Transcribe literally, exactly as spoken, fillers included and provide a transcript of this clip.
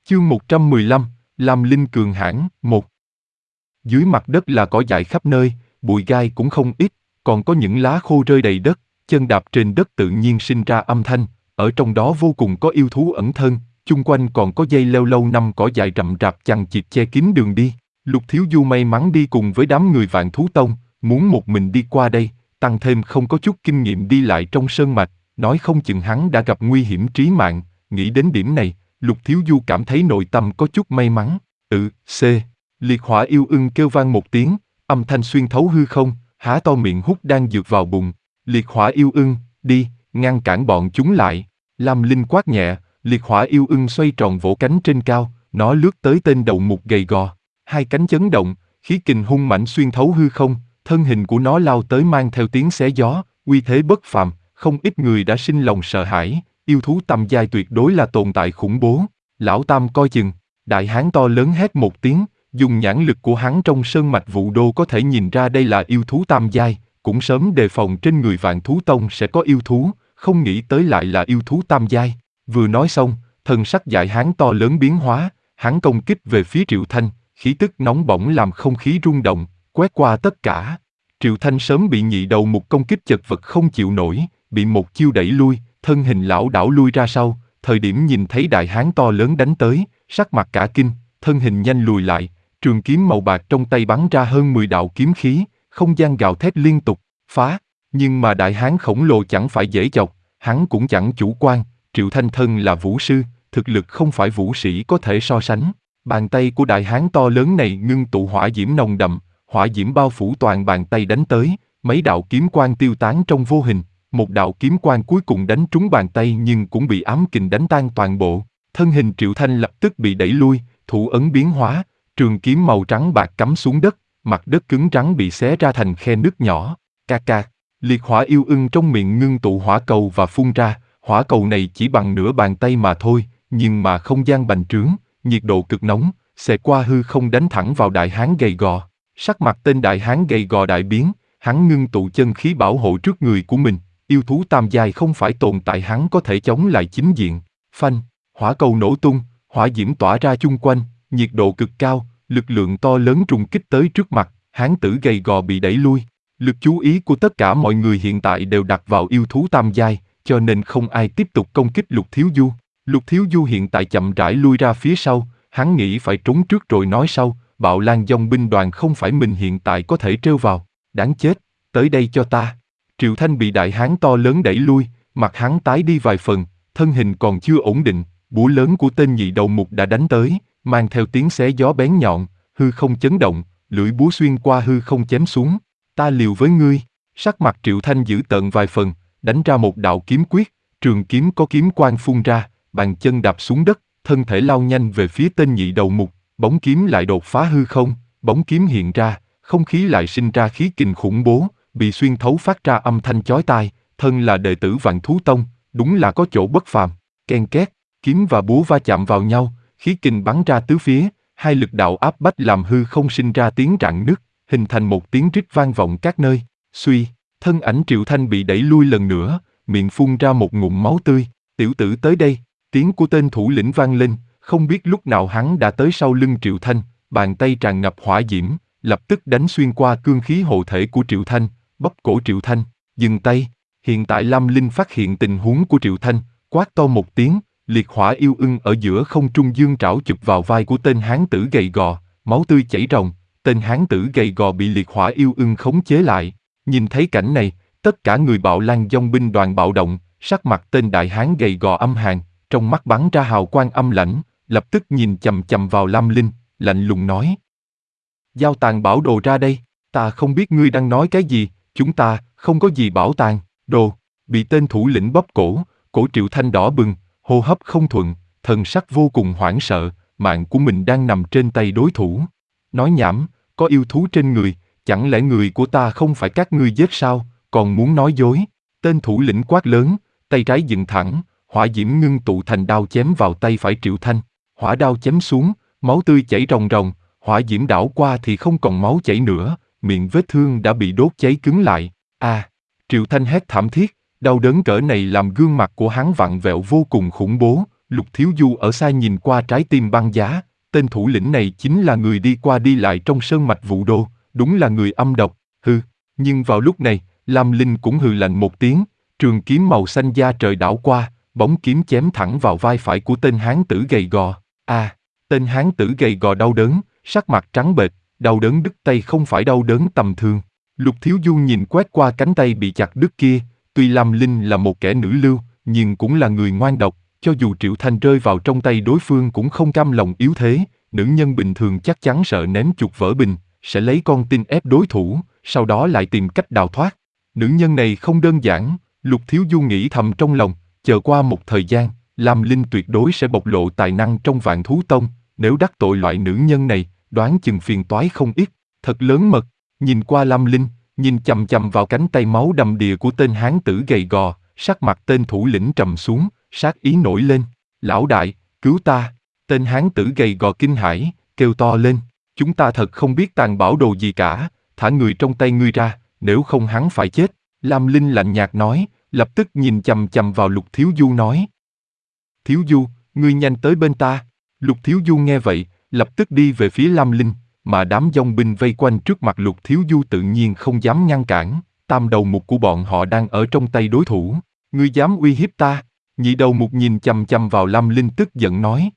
Chương một trăm mười lăm, Lam Linh cường hãn, một. Dưới mặt đất là cỏ dại khắp nơi, bụi gai cũng không ít, còn có những lá khô rơi đầy đất, chân đạp trên đất tự nhiên sinh ra âm thanh, ở trong đó vô cùng có yêu thú ẩn thân, chung quanh còn có dây leo lâu năm cỏ dại rậm rạp chằng chịt che kín đường đi. Lục Thiếu Du may mắn đi cùng với đám người Vạn Thú Tông, muốn một mình đi qua đây, tăng thêm không có chút kinh nghiệm đi lại trong sơn mạch, nói không chừng hắn đã gặp nguy hiểm trí mạng. Nghĩ đến điểm này, Lục Thiếu Du cảm thấy nội tâm có chút may mắn. Ừ, C. Liệt hỏa yêu ưng kêu vang một tiếng, âm thanh xuyên thấu hư không, há to miệng hút đan dược vào bụng. Liệt hỏa yêu ưng, đi, ngăn cản bọn chúng lại. Lam Linh quát nhẹ, liệt hỏa yêu ưng xoay tròn vỗ cánh trên cao, nó lướt tới tên đầu mục gầy gò. Hai cánh chấn động, khí kình hung mãnh xuyên thấu hư không, thân hình của nó lao tới mang theo tiếng xé gió, uy thế bất phàm, không ít người đã sinh lòng sợ hãi. Yêu thú tầm giai tuyệt đối là tồn tại khủng bố. Lão Tam coi chừng, đại hán to lớn hét một tiếng, dùng nhãn lực của hắn trong sơn mạch Vũ Đô có thể nhìn ra đây là yêu thú tam giai, cũng sớm đề phòng trên người Vạn Thú Tông sẽ có yêu thú, không nghĩ tới lại là yêu thú tam giai. Vừa nói xong, thần sắc đại hán to lớn biến hóa, hắn công kích về phía Triệu Thanh, khí tức nóng bỏng làm không khí rung động, quét qua tất cả. Triệu Thanh sớm bị nhị đầu mục công kích chật vật không chịu nổi, bị một chiêu đẩy lui, thân hình lão đảo lui ra sau. Thời điểm nhìn thấy đại hán to lớn đánh tới, sắc mặt cả kinh, thân hình nhanh lùi lại, trường kiếm màu bạc trong tay bắn ra hơn mười đạo kiếm khí, không gian gào thét liên tục, phá. Nhưng mà đại hán khổng lồ chẳng phải dễ chọc, hắn cũng chẳng chủ quan. Triệu Thanh thân là vũ sư, thực lực không phải vũ sĩ có thể so sánh. Bàn tay của đại hán to lớn này ngưng tụ hỏa diễm nồng đậm, hỏa diễm bao phủ toàn bàn tay đánh tới, mấy đạo kiếm quang tiêu tán trong vô hình. Một đạo kiếm quang cuối cùng đánh trúng bàn tay nhưng cũng bị ám kình đánh tan toàn bộ. Thân hình Triệu Thanh lập tức bị đẩy lui, thủ ấn biến hóa, trường kiếm màu trắng bạc cắm xuống đất, mặt đất cứng rắn bị xé ra thành khe nứt nhỏ. Cạc cạc, liệt hỏa yêu ưng trong miệng ngưng tụ hỏa cầu và phun ra, hỏa cầu này chỉ bằng nửa bàn tay mà thôi, nhưng mà không gian bành trướng, nhiệt độ cực nóng, xẹt qua hư không đánh thẳng vào đại hán gầy gò. Sắc mặt tên đại hán gầy gò đại biến, hắn ngưng tụ chân khí bảo hộ trước người của mình. Yêu thú tam giai không phải tồn tại hắn có thể chống lại chính diện. Phanh, hỏa cầu nổ tung, hỏa diễm tỏa ra chung quanh, nhiệt độ cực cao, lực lượng to lớn trùng kích tới trước mặt, hán tử gầy gò bị đẩy lui. Lực chú ý của tất cả mọi người hiện tại đều đặt vào yêu thú tam giai, cho nên không ai tiếp tục công kích Lục Thiếu Du. Lục Thiếu Du hiện tại chậm rãi lui ra phía sau, hắn nghĩ phải trốn trước rồi nói sau. Bạo Lang dòng binh đoàn không phải mình hiện tại có thể trêu vào. Đáng chết, tới đây cho ta. Triệu Thanh bị đại hán to lớn đẩy lui, mặt hắn tái đi vài phần, thân hình còn chưa ổn định, búa lớn của tên nhị đầu mục đã đánh tới, mang theo tiếng xé gió bén nhọn, hư không chấn động, lưỡi búa xuyên qua hư không chém xuống. Ta liều với ngươi. Sắc mặt Triệu Thanh dữ tợn vài phần, đánh ra một đạo kiếm quyết, trường kiếm có kiếm quang phun ra, bàn chân đạp xuống đất, thân thể lao nhanh về phía tên nhị đầu mục, bóng kiếm lại đột phá hư không, bóng kiếm hiện ra, không khí lại sinh ra khí kình khủng bố. Bị xuyên thấu phát ra âm thanh chói tai, thân là đệ tử Vạn Thú Tông, đúng là có chỗ bất phàm. Ken két, kiếm và búa va chạm vào nhau, khí kình bắn ra tứ phía, hai lực đạo áp bách làm hư không sinh ra tiếng rạn nứt, hình thành một tiếng rít vang vọng các nơi. Suy, thân ảnh Triệu Thanh bị đẩy lui lần nữa, miệng phun ra một ngụm máu tươi. Tiểu tử tới đây, tiếng của tên thủ lĩnh vang lên, không biết lúc nào hắn đã tới sau lưng Triệu Thanh, bàn tay tràn ngập hỏa diễm, lập tức đánh xuyên qua cương khí hộ thể của Triệu Thanh. Bóp cổ Triệu Thanh, dừng tay. Hiện tại Lam Linh phát hiện tình huống của Triệu Thanh, quát to một tiếng, liệt hỏa yêu ưng ở giữa không trung dương trảo chụp vào vai của tên hán tử gầy gò, máu tươi chảy ròng, tên hán tử gầy gò bị liệt hỏa yêu ưng khống chế lại. Nhìn thấy cảnh này, tất cả người Bạo Lang dòng binh đoàn bạo động, sắc mặt tên đại hán gầy gò âm hàn, trong mắt bắn ra hào quang âm lãnh, lập tức nhìn chằm chằm vào Lam Linh, lạnh lùng nói: giao tàn bảo đồ ra đây, ta không biết ngươi đang nói cái gì. Chúng ta không có gì bảo tàng, đồ. Bị tên thủ lĩnh bóp cổ, cổ Triệu Thanh đỏ bừng, hô hấp không thuận, thần sắc vô cùng hoảng sợ, mạng của mình đang nằm trên tay đối thủ. Nói nhảm, có yêu thú trên người, chẳng lẽ người của ta không phải các ngươi giết sao, còn muốn nói dối. Tên thủ lĩnh quát lớn, tay trái dựng thẳng, hỏa diễm ngưng tụ thành đao chém vào tay phải Triệu Thanh. Hỏa đao chém xuống, máu tươi chảy ròng ròng, hỏa diễm đảo qua thì không còn máu chảy nữa. Miệng vết thương đã bị đốt cháy cứng lại. A, à, Triệu Thanh hét thảm thiết, đau đớn cỡ này làm gương mặt của hắn vặn vẹo vô cùng khủng bố, Lục Thiếu Du ở xa nhìn qua trái tim băng giá, tên thủ lĩnh này chính là người đi qua đi lại trong sơn mạch Vũ Đô, đúng là người âm độc, hừ. Nhưng vào lúc này, Lam Linh cũng hừ lạnh một tiếng, trường kiếm màu xanh da trời đảo qua, bóng kiếm chém thẳng vào vai phải của tên hán tử gầy gò. A, à, tên hán tử gầy gò đau đớn, sắc mặt trắng bệch, đau đớn đứt tay không phải đau đớn tầm thường. Lục Thiếu Du nhìn quét qua cánh tay bị chặt đứt kia, tuy Lam Linh là một kẻ nữ lưu, nhưng cũng là người ngoan độc, cho dù Triệu Thanh rơi vào trong tay đối phương cũng không cam lòng yếu thế, nữ nhân bình thường chắc chắn sợ ném chuột vỡ bình, sẽ lấy con tin ép đối thủ, sau đó lại tìm cách đào thoát. Nữ nhân này không đơn giản, Lục Thiếu Du nghĩ thầm trong lòng, chờ qua một thời gian, Lam Linh tuyệt đối sẽ bộc lộ tài năng trong Vạn Thú Tông, nếu đắc tội loại nữ nhân này, đoán chừng phiền toái không ít, thật lớn mật. Nhìn qua Lam Linh, nhìn chằm chằm vào cánh tay máu đầm đìa của tên hán tử gầy gò, sắc mặt tên thủ lĩnh trầm xuống, sát ý nổi lên. Lão đại, cứu ta! Tên hán tử gầy gò kinh hãi, kêu to lên. Chúng ta thật không biết tàn bảo đồ gì cả, thả người trong tay ngươi ra, nếu không hắn phải chết. Lam Linh lạnh nhạt nói, lập tức nhìn chằm chằm vào Lục Thiếu Du nói. Thiếu Du, ngươi nhanh tới bên ta. Lục Thiếu Du nghe vậy, lập tức đi về phía Lam Linh, mà đám dòng binh vây quanh trước mặt Lục Thiếu Du tự nhiên không dám ngăn cản, tam đầu mục của bọn họ đang ở trong tay đối thủ. Ngươi dám uy hiếp ta? Nhị đầu mục nhìn chằm chằm vào Lam Linh tức giận nói,